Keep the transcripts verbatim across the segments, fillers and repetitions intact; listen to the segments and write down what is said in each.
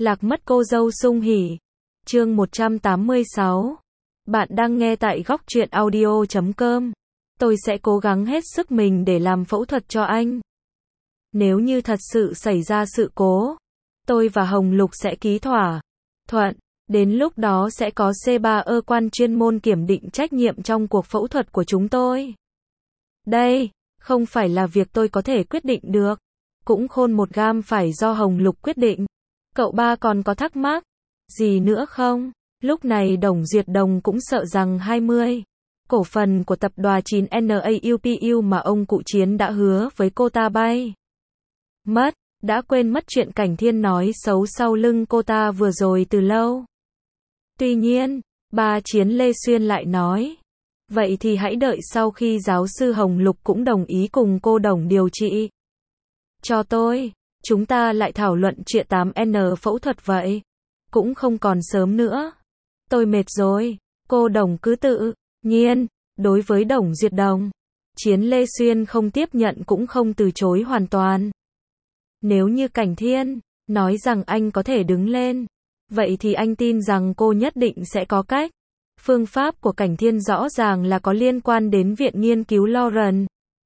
Lạc mất cô dâu Sung Hỉ. Chương một trăm tám mươi sáu. Bạn đang nghe tại góc truyện audio chấm com. Tôi sẽ cố gắng hết sức mình để làm phẫu thuật cho anh. Nếu như thật sự xảy ra sự cố, tôi và Hồng Lục sẽ ký thỏa thuận. Đến lúc đó sẽ có C ba cơ quan chuyên môn kiểm định trách nhiệm trong cuộc phẫu thuật của chúng tôi. Đây, không phải là việc tôi có thể quyết định được. Cũng khôn một gam phải do Hồng Lục quyết định. Cậu ba còn có thắc mắc gì nữa không? Lúc này Đồng Duyệt Đồng cũng sợ rằng hai mươi cổ phần của tập đoàn chín Naupu mà ông cụ Chiến đã hứa với cô ta bay mất, đã quên mất chuyện Cảnh Thiên nói xấu sau lưng cô ta vừa rồi từ lâu. Tuy nhiên, ba Chiến Lê Xuyên lại nói, vậy thì hãy đợi sau khi giáo sư Hồng Lục cũng đồng ý cùng cô Đồng điều trị cho tôi, chúng ta lại thảo luận chuyện tám N phẫu thuật vậy. Cũng không còn sớm nữa. Tôi mệt rồi. Cô Đồng cứ tự nhiên. Đối với Đồng Duyệt Đồng, Chiến Lê Xuyên không tiếp nhận cũng không từ chối hoàn toàn. Nếu như Cảnh Thiên nói rằng anh có thể đứng lên, vậy thì anh tin rằng cô nhất định sẽ có cách. Phương pháp của Cảnh Thiên rõ ràng là có liên quan đến Viện Nghiên cứu Lawrence.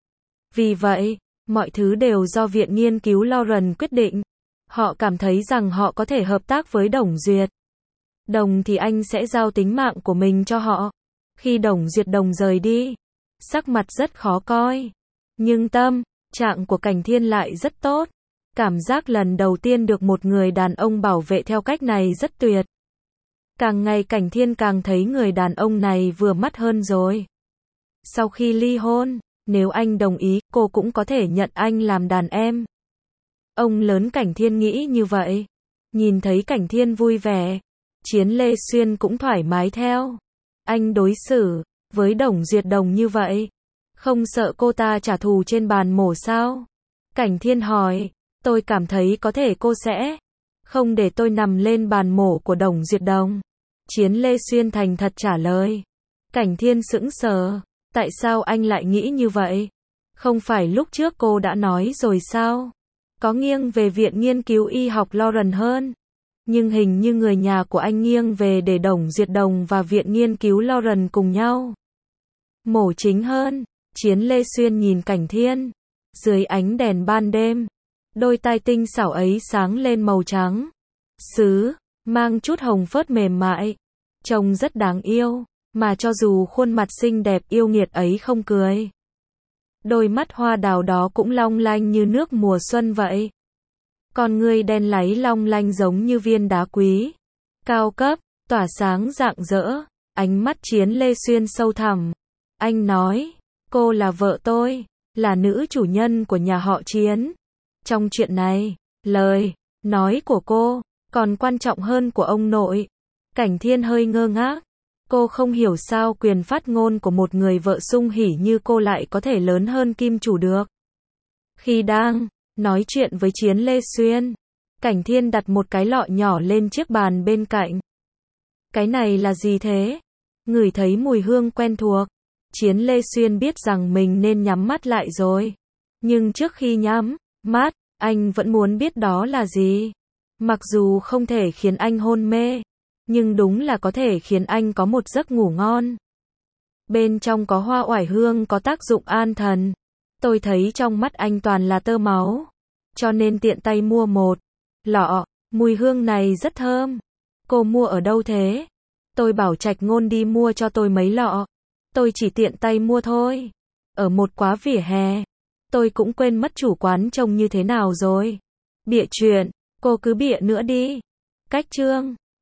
Vì vậy, mọi thứ đều do Viện Nghiên cứu Lawrence quyết định. Họ cảm thấy rằng họ có thể hợp tác với Đồng Duyệt Đồng thì anh sẽ giao tính mạng của mình cho họ. Khi Đồng Duyệt Đồng rời đi, sắc mặt rất khó coi. Nhưng tâm trạng của Cảnh Thiên lại rất tốt. Cảm giác lần đầu tiên được một người đàn ông bảo vệ theo cách này rất tuyệt. Càng ngày Cảnh Thiên càng thấy người đàn ông này vừa mắt hơn rồi. Sau khi ly hôn, nếu anh đồng ý, cô cũng có thể nhận anh làm đàn em. Ông lớn Cảnh Thiên nghĩ như vậy. Nhìn thấy Cảnh Thiên vui vẻ, Chiến Lê Xuyên cũng thoải mái theo. Anh đối xử với Đồng Duyệt Đồng như vậy, không sợ cô ta trả thù trên bàn mổ sao? Cảnh Thiên hỏi, tôi cảm thấy có thể cô sẽ không để tôi nằm lên bàn mổ của Đồng Duyệt Đồng. Chiến Lê Xuyên thành thật trả lời. Cảnh Thiên sững sờ, tại sao anh lại nghĩ như vậy? Không phải lúc trước cô đã nói rồi sao? Có nghiêng về Viện Nghiên cứu Y học Lawrence hơn. Nhưng hình như người nhà của anh nghiêng về để Đồng Duyệt Đồng và Viện Nghiên cứu Lawrence cùng nhau mổ chính hơn. Chiến Lê Xuyên nhìn Cảnh Thiên. Dưới ánh đèn ban đêm, đôi tai tinh xảo ấy sáng lên màu trắng sứ, mang chút hồng phớt mềm mại. Trông rất đáng yêu, mà cho dù khuôn mặt xinh đẹp yêu nghiệt ấy không cười, đôi mắt hoa đào đó cũng long lanh như nước mùa xuân vậy. Con ngươi đen láy long lanh giống như viên đá quý, cao cấp, tỏa sáng rạng rỡ. Ánh mắt Chiến Lê Xuyên sâu thẳm. Anh nói, cô là vợ tôi, là nữ chủ nhân của nhà họ Chiến. Trong chuyện này, lời nói của cô còn quan trọng hơn của ông nội. Cảnh Thiên hơi ngơ ngác. Cô không hiểu sao quyền phát ngôn của một người vợ Sung Hỉ như cô lại có thể lớn hơn Kim Chủ được. Khi đang nói chuyện với Chiến Lê Xuyên, Cảnh Thiên đặt một cái lọ nhỏ lên chiếc bàn bên cạnh. Cái này là gì thế? Ngửi thấy mùi hương quen thuộc, Chiến Lê Xuyên biết rằng mình nên nhắm mắt lại rồi. Nhưng trước khi nhắm mắt, anh vẫn muốn biết đó là gì. Mặc dù không thể khiến anh hôn mê, nhưng đúng là có thể khiến anh có một giấc ngủ ngon. Bên trong có hoa oải hương có tác dụng an thần. Tôi thấy trong mắt anh toàn là tơ máu, cho nên tiện tay mua một lọ. Mùi hương này rất thơm. Cô mua ở đâu thế? Tôi bảo Trạch Ngôn đi mua cho tôi mấy lọ. Tôi chỉ tiện tay mua thôi. Ở một quá vỉa hè. Tôi cũng quên mất chủ quán trông như thế nào rồi. Bịa chuyện, cô cứ bịa nữa đi. Cách chương